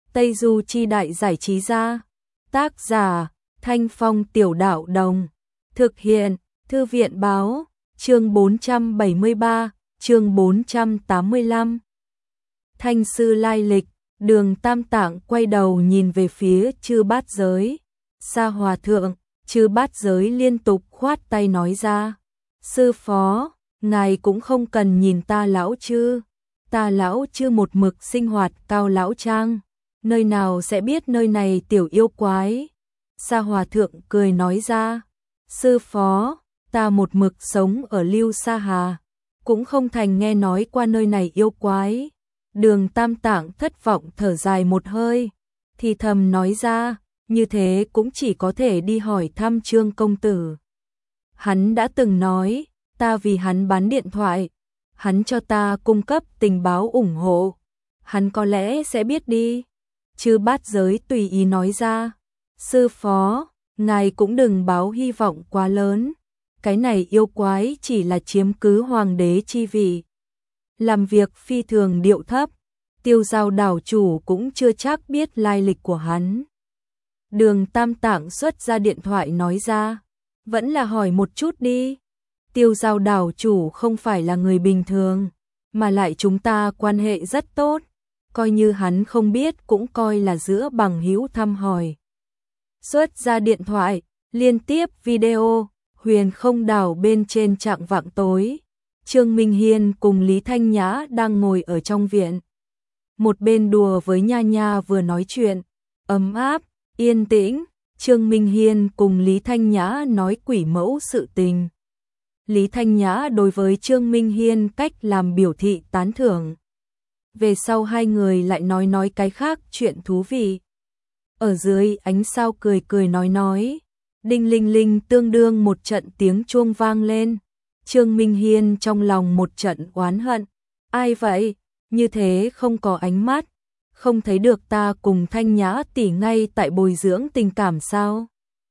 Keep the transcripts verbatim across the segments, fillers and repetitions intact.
Tây Du Chi Đại Giải Trí Gia. Tác giả Thanh Phong Tiểu Đạo Đồng. Thực hiện Thư viện Báo. Chương bốn trăm bảy mươi ba, chương bốn trăm tám mươi lăm. Thanh sư lai lịch. Đường Tam Tạng quay đầu nhìn về phía Chư Bát Giới. Sa Hòa Thượng. Chư Bát Giới liên tục khoát tay nói ra: sư phó, ngài cũng không cần nhìn ta lão chư. Ta lão chư một mực sinh hoạt cao lão trang, nơi nào sẽ biết nơi này tiểu yêu quái. Sa Hòa Thượng cười nói ra: sư phó, ta một mực sống ở Lưu Sa Hà, cũng không thành nghe nói qua nơi này yêu quái. Đường Tam Tạng thất vọng thở dài một hơi, thì thầm nói ra: như thế cũng chỉ có thể đi hỏi thăm Trương công tử. Hắn đã từng nói, ta vì hắn bán điện thoại, hắn cho ta cung cấp tình báo ủng hộ, hắn có lẽ sẽ biết đi. Chư Bát Giới tùy ý nói ra: sư phó, ngài cũng đừng báo hy vọng quá lớn, cái này yêu quái chỉ là chiếm cứ hoàng đế chi vị, làm việc phi thường điệu thấp, Tiêu Giao đảo chủ cũng chưa chắc biết lai lịch của hắn. Đường Tam Tạng xuất ra điện thoại nói ra: vẫn là hỏi một chút đi. Tiêu Giao đảo chủ không phải là người bình thường, mà lại chúng ta quan hệ rất tốt, coi như hắn không biết cũng coi là giữa bằng hữu thăm hỏi. Xuất ra điện thoại, liên tiếp video, Huyền Không đảo bên trên chạng vạng tối. Trương Minh Hiên cùng Lý Thanh Nhã đang ngồi ở trong viện. Một bên đùa với Nha Nha vừa nói chuyện, ấm áp, yên tĩnh. Trương Minh Hiên cùng Lý Thanh Nhã nói quỷ mẫu sự tình. Lý Thanh Nhã đối với Trương Minh Hiên cách làm biểu thị tán thưởng. Về sau hai người lại nói nói cái khác chuyện thú vị. Ở dưới ánh sao cười cười nói nói, đinh linh linh tương đương một trận tiếng chuông vang lên. Trương Minh Hiên trong lòng một trận oán hận. Ai vậy? Như thế không có ánh mắt, không thấy được ta cùng Thanh Nhã tỷ ngay tại bồi dưỡng tình cảm sao?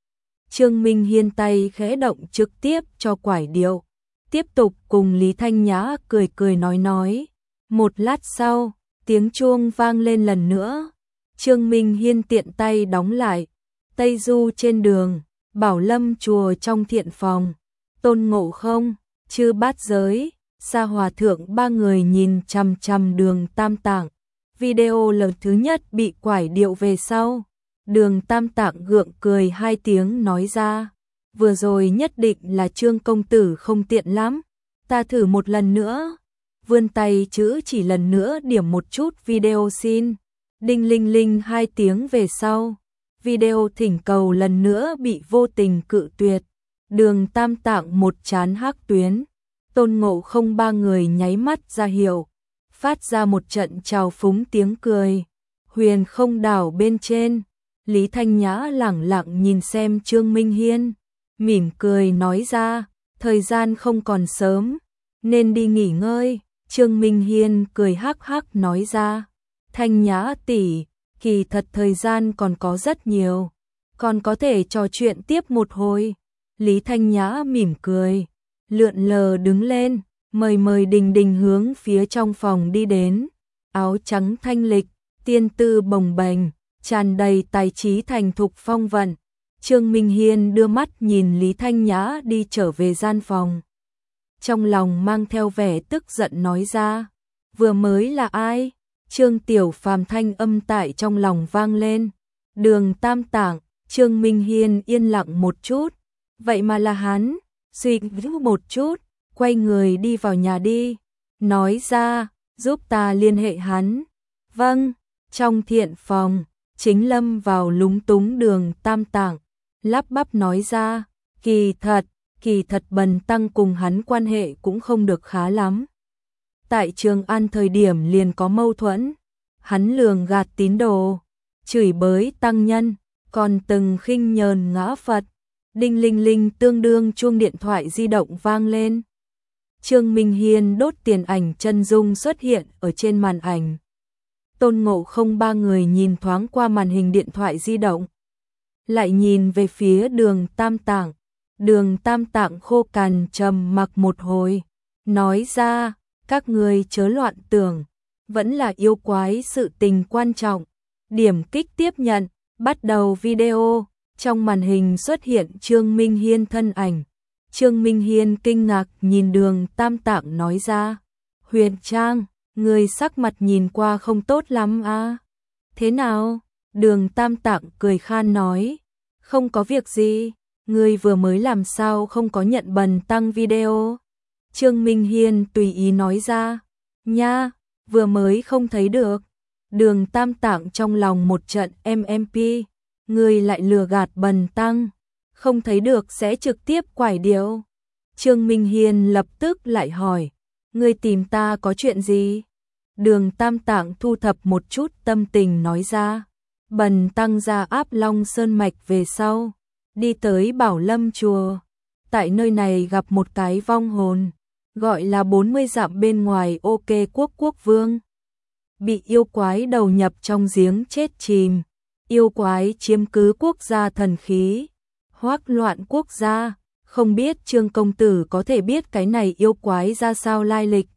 Trương Minh Hiên tay khẽ động trực tiếp cho quải điệu, tiếp tục cùng Lý Thanh Nhã cười cười nói nói. Một lát sau, tiếng chuông vang lên lần nữa. Trương Minh Hiên tiện tay đóng lại. Tây Du trên đường, Bảo Lâm chùa trong thiện phòng, Tôn Ngộ Không, Chư Bát Giới, Sa Hòa Thượng ba người nhìn chằm chằm Đường Tam Tạng. Video lần thứ nhất bị quải điệu về sau, Đường Tam Tạng gượng cười hai tiếng nói ra: vừa rồi nhất định là Trương công tử không tiện lắm, ta thử một lần nữa. Vươn tay chữ chỉ lần nữa điểm một chút video xin. Đinh linh linh hai tiếng về sau, video thỉnh cầu lần nữa bị vô tình cự tuyệt. Đường Tam Tạng một chán hắc tuyến, Tôn Ngộ Không ba người nháy mắt ra hiệu, phát ra một trận trào phúng tiếng cười. Huyền Không đảo bên trên, Lý Thanh Nhã lẳng lặng nhìn xem Trương Minh Hiên, mỉm cười nói ra: thời gian không còn sớm, nên đi nghỉ ngơi. Trương Minh Hiên cười hắc hắc nói ra: Thanh Nhã tỷ, kỳ thật thời gian còn có rất nhiều, còn có thể trò chuyện tiếp một hồi. Lý Thanh Nhã mỉm cười, lượn lờ đứng lên, mời mời đình đình hướng phía trong phòng đi đến. Áo trắng thanh lịch, tiên tư bồng bềnh, tràn đầy tài trí thành thục phong vận. Trương Minh Hiên đưa mắt nhìn Lý Thanh Nhã đi trở về gian phòng, trong lòng mang theo vẻ tức giận nói ra: vừa mới là ai? Trương Tiểu Phàm thanh âm tại trong lòng vang lên. Đường Tam Tạng. Trương Minh Hiên yên lặng một chút, vậy mà là hắn. Suy nghĩ một chút, quay người đi vào nhà đi, nói ra: giúp ta liên hệ hắn. Vâng. Trong thiện phòng, Chính Lâm vào lúng túng Đường Tam Tạng, lắp bắp nói ra: kỳ thật, kỳ thật Bần tăng cùng hắn quan hệ cũng không được khá lắm. Tại Trường An thời điểm liền có mâu thuẫn, hắn lường gạt tín đồ, chửi bới tăng nhân, còn từng khinh nhờn ngã Phật. Đinh linh linh tương đương chuông điện thoại di động vang lên. Trương Minh Hiên đốt tiền ảnh chân dung xuất hiện ở trên màn ảnh. Tôn Ngộ Không ba người nhìn thoáng qua màn hình điện thoại di động, lại nhìn về phía Đường Tam Tạng. Đường Tam Tạng khô cằn trầm mặc một hồi, nói ra: các ngươi chớ loạn tưởng, vẫn là yêu quái sự tình quan trọng. Điểm kích tiếp nhận, bắt đầu video, trong màn hình xuất hiện Trương Minh Hiên thân ảnh. Trương Minh Hiên kinh ngạc nhìn Đường Tam Tạng nói ra, Huyền Trang, người sắc mặt nhìn qua không tốt lắm à? Thế nào? Đường Tam Tạng cười khan nói, không có việc gì, người vừa mới làm sao không có nhận bần tăng video. Trương Minh Hiên tùy ý nói ra, nha, vừa mới không thấy được. Đường Tam Tạng trong lòng một trận em em pê, người lại lừa gạt bần tăng, không thấy được sẽ trực tiếp quải điệu. Trương Minh Hiên lập tức lại hỏi, người tìm ta có chuyện gì? Đường Tam Tạng thu thập một chút tâm tình nói ra, bần tăng ra Áp Long Sơn Mạch về sau, đi tới Bảo Lâm Chùa. Tại nơi này gặp một cái vong hồn, gọi là bốn mươi dặm bên ngoài OK Quốc Quốc Vương. Bị yêu quái đầu nhập trong giếng chết chìm, yêu quái chiếm cứ quốc gia thần khí, hoắc loạn quốc gia, không biết Trương công tử có thể biết cái này yêu quái ra sao lai lịch.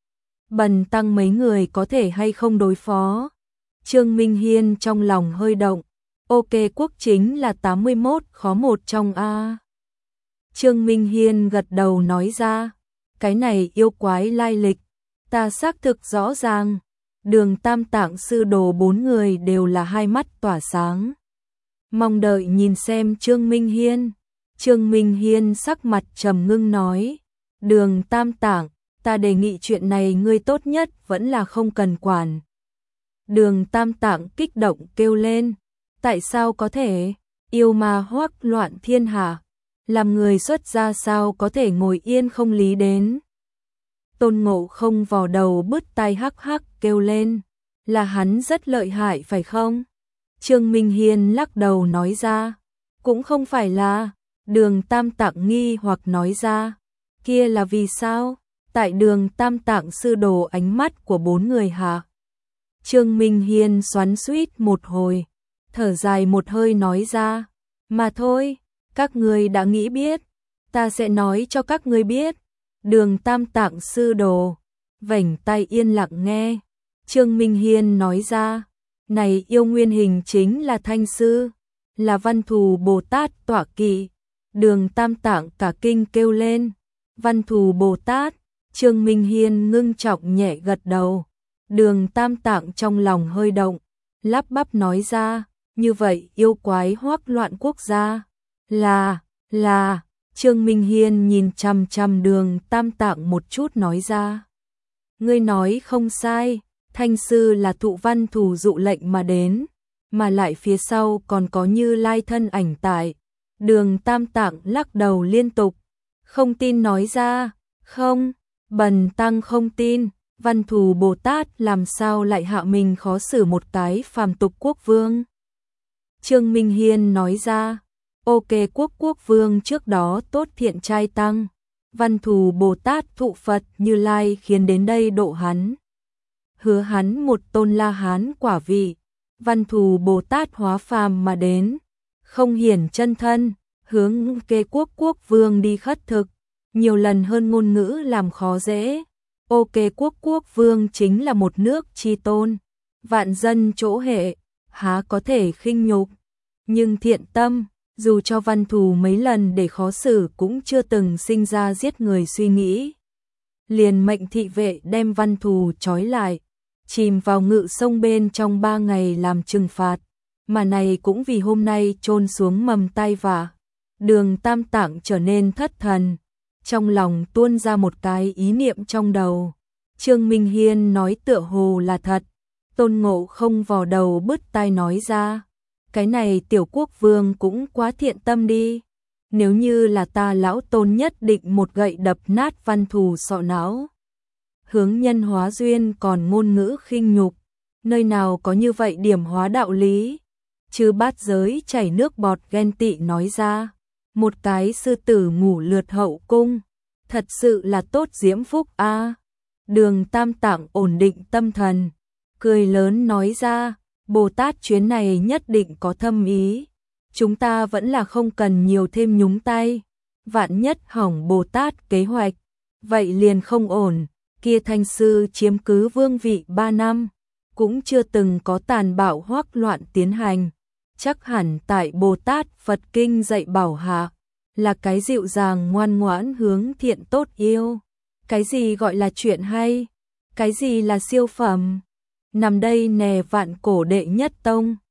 Bần tăng mấy người có thể hay không đối phó? Trương Minh Hiên trong lòng hơi động, OK Quốc chính là tám mươi mốt khó một trong A. Trương Minh Hiên gật đầu nói ra, cái này yêu quái lai lịch, ta xác thực rõ ràng. Đường Tam Tạng sư đồ bốn người đều là hai mắt tỏa sáng, mong đợi nhìn xem Trương Minh Hiên. Trương Minh Hiên sắc mặt trầm ngưng nói, Đường Tam Tạng, ta đề nghị chuyện này ngươi tốt nhất vẫn là không cần quản. Đường Tam Tạng kích động kêu lên, tại sao có thể, yêu ma hoắc loạn thiên hạ, làm người xuất gia sao có thể ngồi yên không lý đến. Tôn Ngộ Không vò đầu bứt tai hắc hắc kêu lên, là hắn rất lợi hại phải không? Trương Minh Hiên lắc đầu nói ra, cũng không phải là. Đường Tam Tạng nghi hoặc nói ra, kia là vì sao? Tại Đường Tam Tạng sư đồ ánh mắt của bốn người hạ. Trương Minh Hiên xoắn xuýt một hồi, thở dài một hơi nói ra, mà thôi, các ngươi đã nghĩ biết, ta sẽ nói cho các ngươi biết. Đường Tam Tạng sư đồ vảnh tay yên lặng nghe. Trương Minh Hiên nói ra, này yêu nguyên hình chính là Thanh Sư, là Văn Thù Bồ Tát tọa kỵ. Đường Tam Tạng cả kinh kêu lên, Văn Thù Bồ Tát. Trương Minh Hiên ngưng trọng nhẹ gật đầu. Đường Tam Tạng trong lòng hơi động, lắp bắp nói ra, như vậy yêu quái hoắc loạn quốc gia là, là. Trương Minh Hiên nhìn chằm chằm Đường Tam Tạng một chút nói ra, ngươi nói không sai, Thanh Sư là thụ Văn Thù dụ lệnh mà đến, mà lại phía sau còn có Như Lai thân ảnh tại. Đường Tam Tạng lắc đầu liên tục, không tin nói ra, không, bần tăng không tin, Văn Thù Bồ Tát làm sao lại hạ mình khó xử một cái phàm tục quốc vương. Trương Minh Hiên nói ra, OK Quốc Quốc Vương trước đó tốt thiện trai tăng, Văn Thù Bồ Tát thụ Phật Như Lai khiến đến đây độ hắn, hứa hắn một tôn La Hán quả vị. Văn Thù Bồ Tát hóa phàm mà đến, không hiển chân thân, hướng Kê Quốc Quốc Vương đi khất thực, nhiều lần hơn ngôn ngữ làm khó dễ. OK Quốc Quốc Vương chính là một nước chi tôn, vạn dân chỗ hệ, há có thể khinh nhục, nhưng thiện tâm, dù cho Văn Thù mấy lần để khó xử cũng chưa từng sinh ra giết người suy nghĩ. Liền mệnh thị vệ đem Văn Thù trói lại, chìm vào ngự sông bên trong ba ngày làm trừng phạt, mà này cũng vì hôm nay chôn xuống mầm tai vạ. Đường Tam Tạng trở nên thất thần, trong lòng tuôn ra một cái ý niệm trong đầu. Trương Minh Hiên nói tựa hồ là thật, Tôn Ngộ Không vò đầu bứt tai nói ra, cái này tiểu quốc vương cũng quá thiện tâm đi, nếu như là ta lão Tôn nhất định một gậy đập nát Văn Thù sọ não. Hướng nhân hóa duyên còn ngôn ngữ khinh nhục, nơi nào có như vậy điểm hóa đạo lý. Chư bát giới chảy nước bọt ghen tị nói ra, một cái sư tử ngủ lượt hậu cung, thật sự là tốt diễm phúc a. À. Đường Tam Tạng ổn định tâm thần, cười lớn nói ra, Bồ Tát chuyến này nhất định có thâm ý, chúng ta vẫn là không cần nhiều thêm nhúng tay, vạn nhất hỏng Bồ Tát kế hoạch, vậy liền không ổn. Kia Thanh Sư chiếm cứ vương vị ba năm, cũng chưa từng có tàn bạo hoắc loạn tiến hành. Chắc hẳn tại Bồ Tát Phật Kinh dạy bảo hạ, là cái dịu dàng ngoan ngoãn hướng thiện tốt yêu. Cái gì gọi là chuyện hay? Cái gì là siêu phẩm? Nằm đây nè vạn cổ đệ nhất tông.